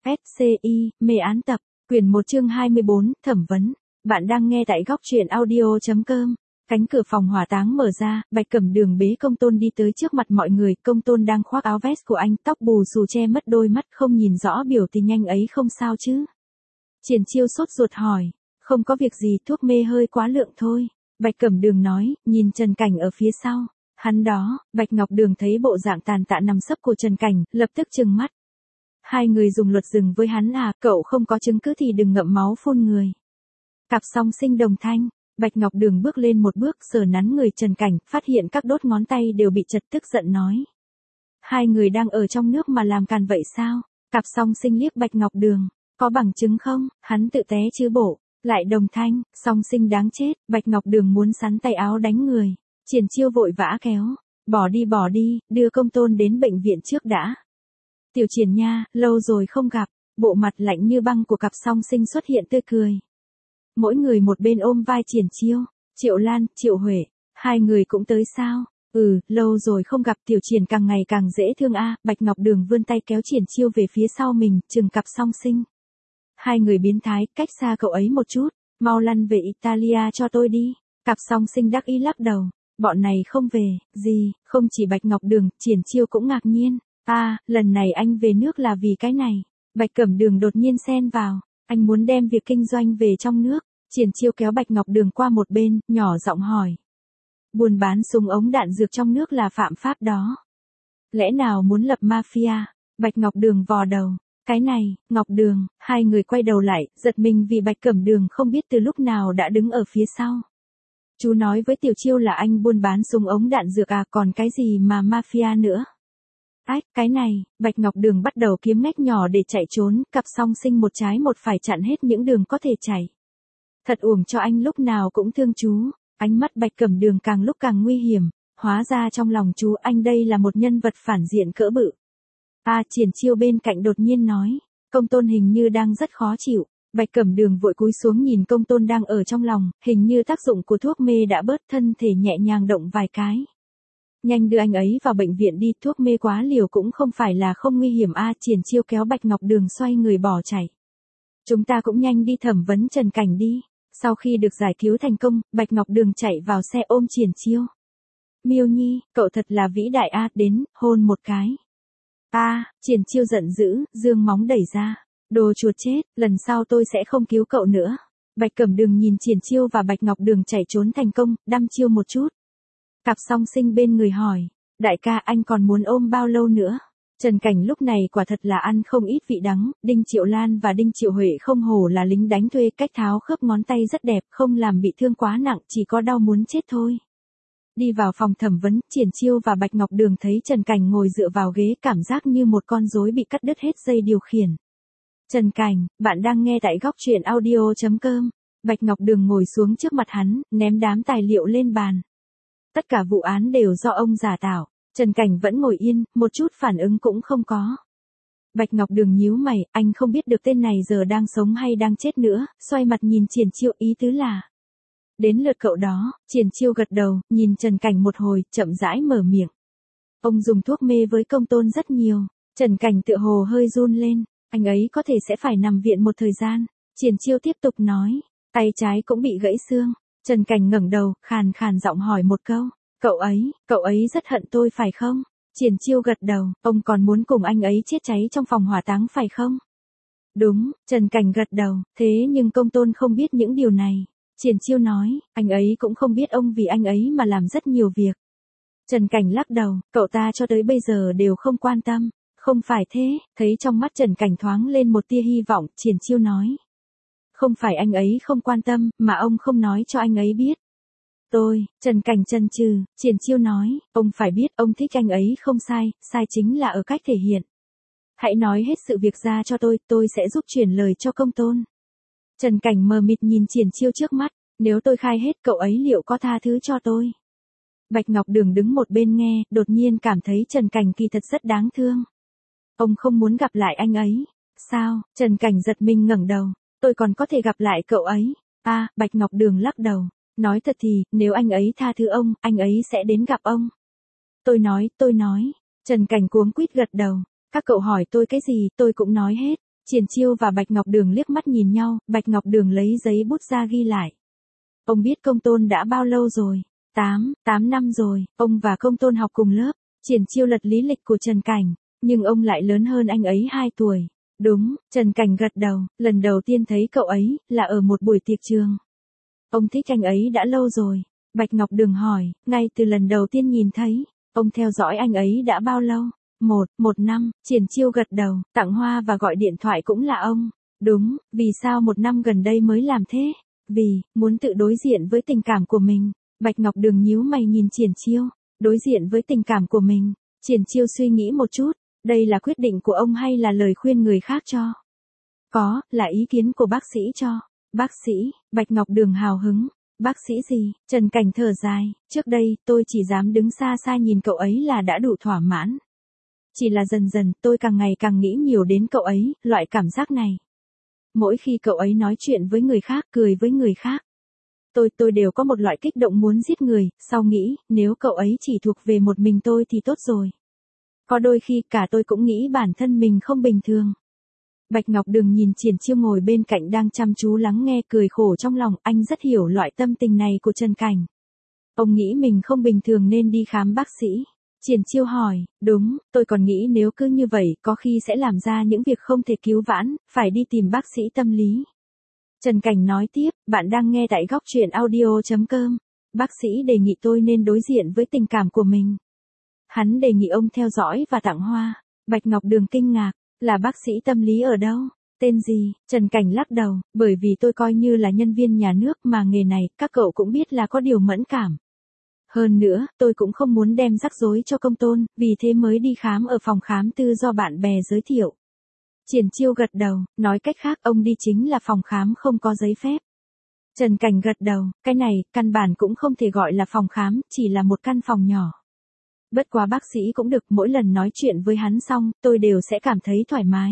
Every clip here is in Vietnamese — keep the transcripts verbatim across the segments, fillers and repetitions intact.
ét xê i, mê án tập, quyển một chương hai mươi bốn, thẩm vấn. Bạn đang nghe tại góc truyện audio.com. Cánh cửa phòng hỏa táng mở ra, Bạch Cẩm Đường bế Công Tôn đi tới trước mặt mọi người. Công Tôn đang khoác áo vest của anh, tóc bù xù che mất đôi mắt, không nhìn rõ biểu tình anh ấy. Không sao chứ? Triển Chiêu sốt ruột hỏi. Không có việc gì, thuốc mê hơi quá lượng thôi. Bạch Cẩm Đường nói, nhìn Trần Cảnh ở phía sau. Hắn đó. Bạch Ngọc Đường thấy bộ dạng tàn tạ nằm sấp của Trần Cảnh, lập tức trừng mắt. Hai người dùng luật dừng với hắn à, cậu không có chứng cứ thì đừng ngậm máu phun người. Cặp song sinh đồng thanh. Bạch Ngọc Đường bước lên một bước, sờ nắn người Trần Cảnh, phát hiện các đốt ngón tay đều bị chật, tức giận nói. Hai người đang ở trong nước mà làm càn vậy sao? Cặp song sinh liếc Bạch Ngọc Đường. Có bằng chứng không? Hắn tự té chứ bộ. Lại đồng thanh, song sinh đáng chết. Bạch Ngọc Đường muốn sắn tay áo đánh người. Triển Chiêu vội vã kéo. Bỏ đi bỏ đi, đưa Công Tôn đến bệnh viện trước đã. Tiểu Triển nha, lâu rồi không gặp. Bộ mặt lạnh như băng của cặp song sinh xuất hiện tươi cười. Mỗi người một bên ôm vai Triển Chiêu. Triệu Lan, Triệu Huệ, hai người cũng tới sao? Ừ, lâu rồi không gặp. Tiểu Triển càng ngày càng dễ thương a. Bạch Ngọc Đường vươn tay kéo Triển Chiêu về phía sau mình, chừng cặp song sinh. Hai người biến thái, cách xa cậu ấy một chút. Mau lăn về Italia cho tôi đi. Cặp song sinh đắc ý lắc đầu. Bọn này không về. Gì? Không chỉ Bạch Ngọc Đường, Triển Chiêu cũng ngạc nhiên. À, lần này anh về nước là vì cái này. Bạch Cẩm Đường đột nhiên xen vào. Anh muốn đem việc kinh doanh về trong nước. Triển Chiêu kéo Bạch Ngọc Đường qua một bên, nhỏ giọng hỏi. Buôn bán súng ống đạn dược trong nước là phạm pháp đó. Lẽ nào muốn lập mafia? Bạch Ngọc Đường vò đầu. Cái này, Ngọc Đường, hai người quay đầu lại, giật mình vì Bạch Cẩm Đường không biết từ lúc nào đã đứng ở phía sau. Chú nói với Tiểu Chiêu là anh buôn bán súng ống đạn dược à, còn cái gì mà mafia nữa? Ách, cái này, Bạch Ngọc Đường bắt đầu kiếm ngách nhỏ để chạy trốn, cặp song sinh một trái một phải chặn hết những đường có thể chạy. Thật uổng cho anh lúc nào cũng thương chú. Ánh mắt Bạch Cẩm Đường càng lúc càng nguy hiểm. Hóa ra trong lòng chú anh đây là một nhân vật phản diện cỡ bự. À, Triển Chiêu bên cạnh đột nhiên nói. Công Tôn hình như đang rất khó chịu. Bạch Cẩm Đường vội cúi xuống nhìn Công Tôn đang ở trong lòng. Hình như tác dụng của thuốc mê đã bớt, thân thể nhẹ nhàng động vài cái. Nhanh đưa anh ấy vào bệnh viện đi, thuốc mê quá liều cũng không phải là không nguy hiểm a. À, Triển Chiêu kéo Bạch Ngọc Đường xoay người bỏ chạy. Chúng ta cũng nhanh đi thẩm vấn Trần Cảnh đi. Sau khi được giải cứu thành công, Bạch Ngọc Đường chạy vào xe ôm Triển Chiêu. Miêu Nhi, cậu thật là vĩ đại a, à, đến, hôn một cái. A, à, Triển Chiêu giận dữ, giương móng đẩy ra. Đồ chuột chết, lần sau tôi sẽ không cứu cậu nữa. Bạch Cẩm Đường nhìn Triển Chiêu và Bạch Ngọc Đường chạy trốn thành công, đăm chiêu một chút. Cặp song sinh bên người hỏi, đại ca anh còn muốn ôm bao lâu nữa? Trần Cảnh lúc này quả thật là ăn không ít vị đắng, Đinh Triệu Lan và Đinh Triệu Huệ không hổ là lính đánh thuê, cách tháo khớp ngón tay rất đẹp, không làm bị thương quá nặng, chỉ có đau muốn chết thôi. Đi vào phòng thẩm vấn, Triển Chiêu và Bạch Ngọc Đường thấy Trần Cảnh ngồi dựa vào ghế, cảm giác như một con rối bị cắt đứt hết dây điều khiển. Trần Cảnh, bạn đang nghe tại góc truyện audio.com. Bạch Ngọc Đường ngồi xuống trước mặt hắn, ném đám tài liệu lên bàn. Tất cả vụ án đều do ông giả tạo. Trần Cảnh vẫn ngồi yên, một chút phản ứng cũng không có. Bạch Ngọc Đường nhíu mày, anh không biết được tên này giờ đang sống hay đang chết nữa, xoay mặt nhìn Triển Chiêu, ý tứ là. Đến lượt cậu đó. Triển Chiêu gật đầu, nhìn Trần Cảnh một hồi, chậm rãi mở miệng. Ông dùng thuốc mê với Công Tôn rất nhiều. Trần Cảnh tựa hồ hơi run lên, anh ấy có thể sẽ phải nằm viện một thời gian. Triển Chiêu tiếp tục nói, tay trái cũng bị gãy xương. Trần Cảnh ngẩng đầu, khàn khàn giọng hỏi một câu. Cậu ấy, cậu ấy rất hận tôi phải không? Triển Chiêu gật đầu, ông còn muốn cùng anh ấy chết cháy trong phòng hỏa táng phải không? Đúng, Trần Cảnh gật đầu, thế nhưng Công Tôn không biết những điều này. Triển Chiêu nói, anh ấy cũng không biết ông vì anh ấy mà làm rất nhiều việc. Trần Cảnh lắc đầu, cậu ta cho tới bây giờ đều không quan tâm. Không phải thế, thấy trong mắt Trần Cảnh thoáng lên một tia hy vọng, Triển Chiêu nói. Không phải anh ấy không quan tâm, mà ông không nói cho anh ấy biết. Tôi, Trần Cảnh chần chừ, Triển Chiêu nói, ông phải biết ông thích anh ấy không sai, sai chính là ở cách thể hiện. Hãy nói hết sự việc ra cho tôi, tôi sẽ giúp truyền lời cho Công Tôn. Trần Cảnh mờ mịt nhìn Triển Chiêu trước mắt, nếu tôi khai hết cậu ấy liệu có tha thứ cho tôi? Bạch Ngọc Đường đứng một bên nghe, đột nhiên cảm thấy Trần Cảnh kỳ thật rất đáng thương. Ông không muốn gặp lại anh ấy. Sao? Trần Cảnh giật mình ngẩng đầu, tôi còn có thể gặp lại cậu ấy. À, Bạch Ngọc Đường lắc đầu. Nói thật thì, nếu anh ấy tha thứ ông, anh ấy sẽ đến gặp ông. Tôi nói, tôi nói. Trần Cảnh cuống quýt gật đầu. Các cậu hỏi tôi cái gì, tôi cũng nói hết. Triển Chiêu và Bạch Ngọc Đường liếc mắt nhìn nhau, Bạch Ngọc Đường lấy giấy bút ra ghi lại. Ông biết Công Tôn đã bao lâu rồi? Tám, tám năm rồi, ông và Công Tôn học cùng lớp. Triển Chiêu lật lý lịch của Trần Cảnh, nhưng ông lại lớn hơn anh ấy hai tuổi. Đúng, Trần Cảnh gật đầu, lần đầu tiên thấy cậu ấy, là ở một buổi tiệc trường. Ông thích anh ấy đã lâu rồi. Bạch Ngọc Đường hỏi, ngay từ lần đầu tiên nhìn thấy, ông theo dõi anh ấy đã bao lâu? Một, một năm, Triển Chiêu gật đầu, tặng hoa và gọi điện thoại cũng là ông. Đúng, vì sao một năm gần đây mới làm thế? Vì, muốn tự đối diện với tình cảm của mình. Bạch Ngọc Đường nhíu mày nhìn Triển Chiêu, đối diện với tình cảm của mình. Triển Chiêu suy nghĩ một chút, đây là quyết định của ông hay là lời khuyên người khác cho? Có, là ý kiến của bác sĩ cho. Bác sĩ, Bạch Ngọc Đường hào hứng. Bác sĩ gì? Trần Cảnh thở dài, trước đây, tôi chỉ dám đứng xa xa nhìn cậu ấy là đã đủ thỏa mãn. Chỉ là dần dần, tôi càng ngày càng nghĩ nhiều đến cậu ấy, loại cảm giác này. Mỗi khi cậu ấy nói chuyện với người khác, cười với người khác. Tôi, tôi đều có một loại kích động muốn giết người, sau nghĩ, nếu cậu ấy chỉ thuộc về một mình tôi thì tốt rồi. Có đôi khi cả tôi cũng nghĩ bản thân mình không bình thường. Bạch Ngọc Đường nhìn Triển Chiêu ngồi bên cạnh đang chăm chú lắng nghe, cười khổ trong lòng, anh rất hiểu loại tâm tình này của Trần Cảnh. Ông nghĩ mình không bình thường nên đi khám bác sĩ. Triển Chiêu hỏi, đúng, tôi còn nghĩ nếu cứ như vậy có khi sẽ làm ra những việc không thể cứu vãn, phải đi tìm bác sĩ tâm lý. Trần Cảnh nói tiếp, bạn đang nghe tại góc truyện audio chấm com. Bác sĩ đề nghị tôi nên đối diện với tình cảm của mình. Hắn đề nghị ông theo dõi và tặng hoa. Bạch Ngọc Đường kinh ngạc, là bác sĩ tâm lý ở đâu? Tên gì? Trần Cảnh lắc đầu, bởi vì tôi coi như là nhân viên nhà nước mà nghề này, các cậu cũng biết là có điều mẫn cảm. Hơn nữa, tôi cũng không muốn đem rắc rối cho Công Tôn, vì thế mới đi khám ở phòng khám tư do bạn bè giới thiệu. Triển Chiêu gật đầu, nói cách khác ông đi chính là phòng khám không có giấy phép. Trần Cảnh gật đầu, cái này, căn bản cũng không thể gọi là phòng khám, chỉ là một căn phòng nhỏ. Bất quá bác sĩ cũng được, mỗi lần nói chuyện với hắn xong, tôi đều sẽ cảm thấy thoải mái.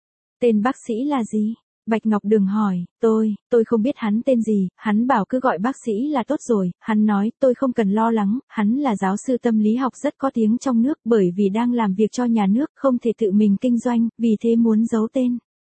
Tên bác sĩ là gì? Bạch Ngọc Đường hỏi, tôi, tôi không biết hắn tên gì, hắn bảo cứ gọi bác sĩ là tốt rồi, hắn nói, tôi không cần lo lắng, hắn là giáo sư tâm lý học rất có tiếng trong nước bởi vì đang làm việc cho nhà nước, không thể tự mình kinh doanh, vì thế muốn giấu tên.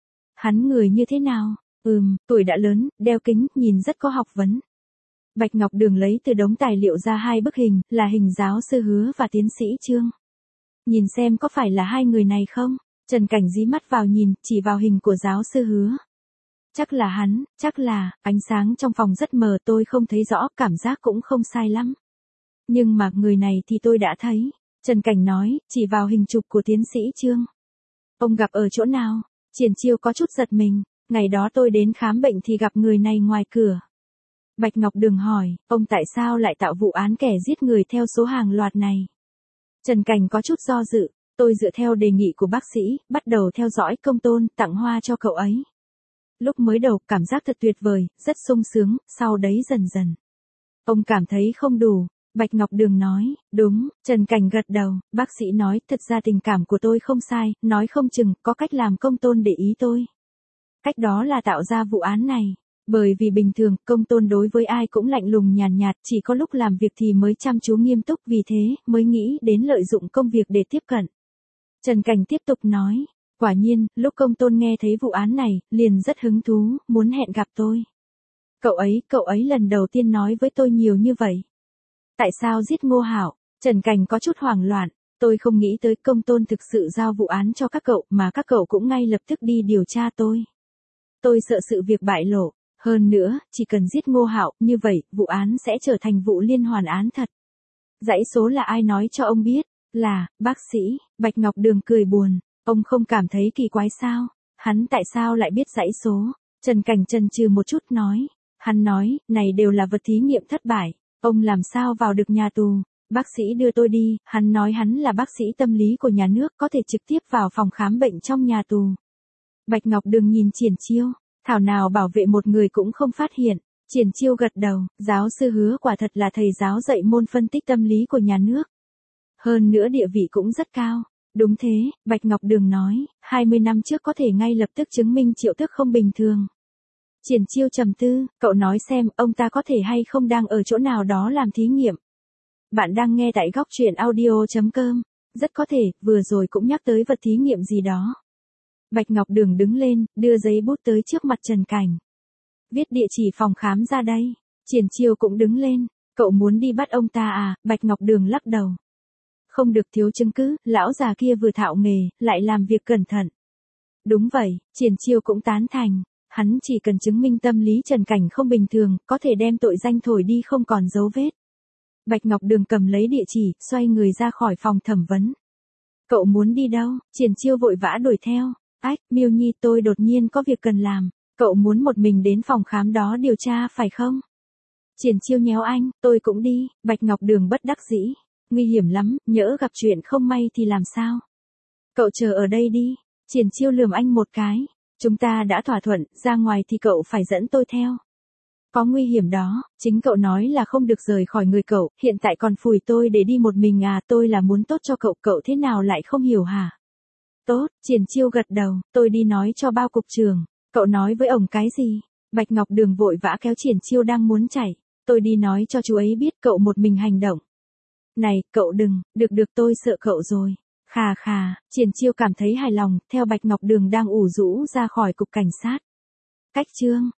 Hắn người như thế nào? Ừm, tuổi đã lớn, đeo kính, nhìn rất có học vấn. Bạch Ngọc Đường lấy từ đống tài liệu ra hai bức hình, là hình giáo sư Hứa và tiến sĩ Trương. Nhìn xem có phải là hai người này không? Trần Cảnh dí mắt vào nhìn, chỉ vào hình của giáo sư Hứa. Chắc là hắn, chắc là, ánh sáng trong phòng rất mờ tôi không thấy rõ, cảm giác cũng không sai lắm. Nhưng mà người này thì tôi đã thấy. Trần Cảnh nói, chỉ vào hình chụp của tiến sĩ Trương. Ông gặp ở chỗ nào? Triển Chiêu có chút giật mình, ngày đó tôi đến khám bệnh thì gặp người này ngoài cửa. Bạch Ngọc Đường hỏi, ông tại sao lại tạo vụ án kẻ giết người theo số hàng loạt này? Trần Cảnh có chút do dự, tôi dựa theo đề nghị của bác sĩ, bắt đầu theo dõi Công Tôn, tặng hoa cho cậu ấy. Lúc mới đầu, cảm giác thật tuyệt vời, rất sung sướng, sau đấy dần dần. Ông cảm thấy không đủ. Bạch Ngọc Đường nói, đúng, Trần Cảnh gật đầu, bác sĩ nói, thật ra tình cảm của tôi không sai, nói không chừng, có cách làm Công Tôn để ý tôi. Cách đó là tạo ra vụ án này. Bởi vì bình thường, Công Tôn đối với ai cũng lạnh lùng nhàn nhạt, chỉ có lúc làm việc thì mới chăm chú nghiêm túc, vì thế, mới nghĩ đến lợi dụng công việc để tiếp cận. Trần Cảnh tiếp tục nói, quả nhiên, lúc Công Tôn nghe thấy vụ án này, liền rất hứng thú, muốn hẹn gặp tôi. Cậu ấy, cậu ấy lần đầu tiên nói với tôi nhiều như vậy. Tại sao giết Ngô Hạo? Trần Cảnh có chút hoảng loạn, tôi không nghĩ tới Công Tôn thực sự giao vụ án cho các cậu, mà các cậu cũng ngay lập tức đi điều tra tôi. Tôi sợ sự việc bại lộ. Hơn nữa, chỉ cần giết Ngô Hạo, như vậy, vụ án sẽ trở thành vụ liên hoàn án thật. Dãy số là ai nói cho ông biết? Là, bác sĩ. Bạch Ngọc Đường cười buồn, ông không cảm thấy kỳ quái sao? Hắn tại sao lại biết dãy số? Trần Cảnh chần chừ một chút nói. Hắn nói, này đều là vật thí nghiệm thất bại, ông làm sao vào được nhà tù? Bác sĩ đưa tôi đi, hắn nói hắn là bác sĩ tâm lý của nhà nước, có thể trực tiếp vào phòng khám bệnh trong nhà tù. Bạch Ngọc Đường nhìn Triển Chiêu. Thảo nào bảo vệ một người cũng không phát hiện. Triển Chiêu gật đầu, giáo sư Hứa quả thật là thầy giáo dạy môn phân tích tâm lý của nhà nước. Hơn nữa địa vị cũng rất cao. Đúng thế, Bạch Ngọc Đường nói, hai mươi năm trước có thể ngay lập tức chứng minh Triệu Tước không bình thường. Triển Chiêu trầm tư, cậu nói xem, ông ta có thể hay không đang ở chỗ nào đó làm thí nghiệm. Bạn đang nghe tại góc truyện audio chấm com. Rất có thể, vừa rồi cũng nhắc tới vật thí nghiệm gì đó. Bạch Ngọc Đường đứng lên, đưa giấy bút tới trước mặt Trần Cảnh. Viết địa chỉ phòng khám ra đây. Triển Chiêu cũng đứng lên. Cậu muốn đi bắt ông ta à? Bạch Ngọc Đường lắc đầu. Không được, thiếu chứng cứ, lão già kia vừa thạo nghề, lại làm việc cẩn thận. Đúng vậy, Triển Chiêu cũng tán thành. Hắn chỉ cần chứng minh tâm lý Trần Cảnh không bình thường, có thể đem tội danh thổi đi không còn dấu vết. Bạch Ngọc Đường cầm lấy địa chỉ, xoay người ra khỏi phòng thẩm vấn. Cậu muốn đi đâu? Triển Chiêu vội vã đuổi theo. Ách, Miêu Nhi, tôi đột nhiên có việc cần làm. Cậu muốn một mình đến phòng khám đó điều tra phải không? Triển Chiêu nhéo anh, tôi cũng đi. Bạch Ngọc Đường bất đắc dĩ. Nguy hiểm lắm, nhỡ gặp chuyện không may thì làm sao? Cậu chờ ở đây đi. Triển Chiêu lườm anh một cái. Chúng ta đã thỏa thuận, ra ngoài thì cậu phải dẫn tôi theo. Có nguy hiểm đó, chính cậu nói là không được rời khỏi người cậu, hiện tại còn phủi tôi để đi một mình à, tôi là muốn tốt cho cậu, cậu thế nào lại không hiểu hả? Tốt, Triển Chiêu gật đầu, tôi đi nói cho bao cục trưởng. Cậu nói với ổng cái gì? Bạch Ngọc Đường vội vã kéo Triển Chiêu đang muốn chạy. Tôi đi nói cho chú ấy biết cậu một mình hành động. Này, cậu đừng, được được tôi sợ cậu rồi. Khà khà, Triển Chiêu cảm thấy hài lòng, theo Bạch Ngọc Đường đang ủ rũ ra khỏi cục cảnh sát. Cách chương